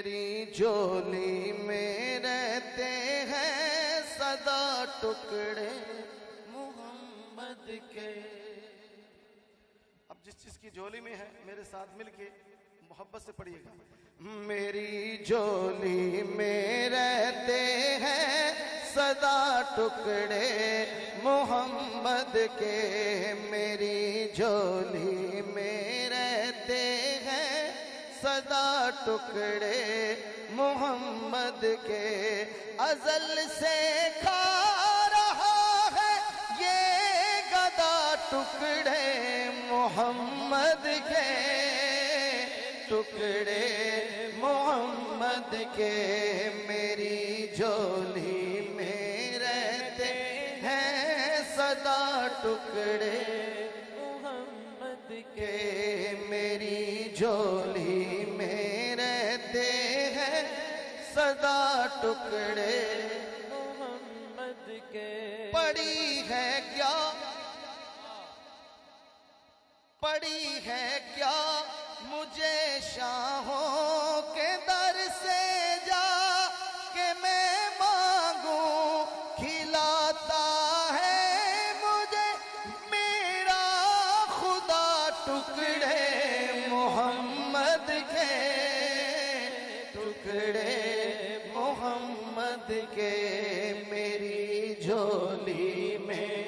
میری جھولی میں رہتے ہیں سدا ٹکڑے محمد کے. اب جس چیز کی جھولی میں ہے میرے ساتھ مل کے محبت سے پڑھیے گا. میری جھولی میں رہتے ہیں سدا ٹکڑے محمد کے. میری جھولی میں رہتے ہیں سدا ٹکڑے محمد کے. ازل سے کھا رہا ہے یہ گدا ٹکڑے محمد کے. ٹکڑے محمد کے. میری جھولی میں رہتے ہیں سدا ٹکڑے محمد کے. میری جھولی میں رہتے ہیں سدا ٹکڑے محمد کے. پڑی ہے کیا پڑی ہے کیا مجھے شاہوں کے در سے جا کہ میں مانگوں کھلاتا ہے مجھے میرا خدا. ٹکڑے محمد کے. ٹکڑے محمد کے. میری جھولی میں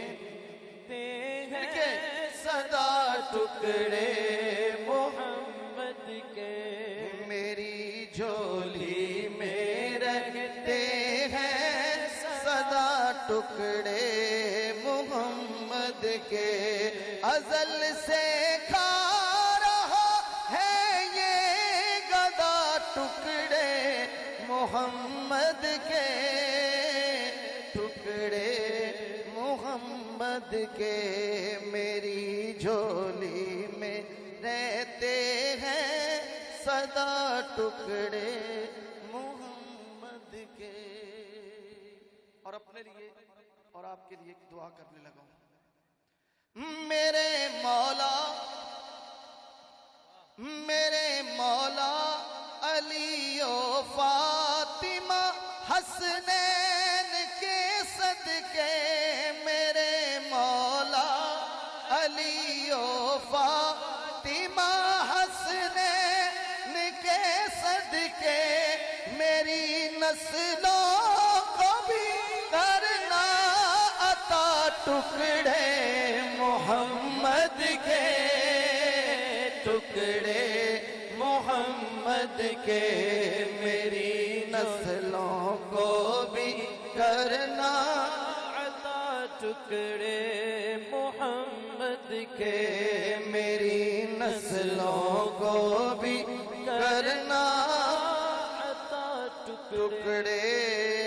سدا ٹکڑے محمد کے. میری جھولی میں رہتے ہیں سدا ٹکڑے محمد کے. ازل سے کھا رہا ہے یہ گدا ٹکڑے محمد کے. ٹکڑے محمد کے. میری جھولی میں رہتے ہیں سدا ٹکڑے محمد کے. اور اپنے لیے اور آپ کے لیے ایک دعا کرنے لگا ہوں. میرے مولا علی و فاطمہ حسنین کے صدقے. میرے مولا علی و فاطمہ حسنین کے صدقے میری نسلوں کو بھی کرنا عطا. ٹکڑے محمد کے. ٹکڑے محمد کے. میری نسلوں کو بھی کرنا عطا. ٹکڑے محمد کے. میری نسلوں کو بھی کرنا عطا. ٹکڑے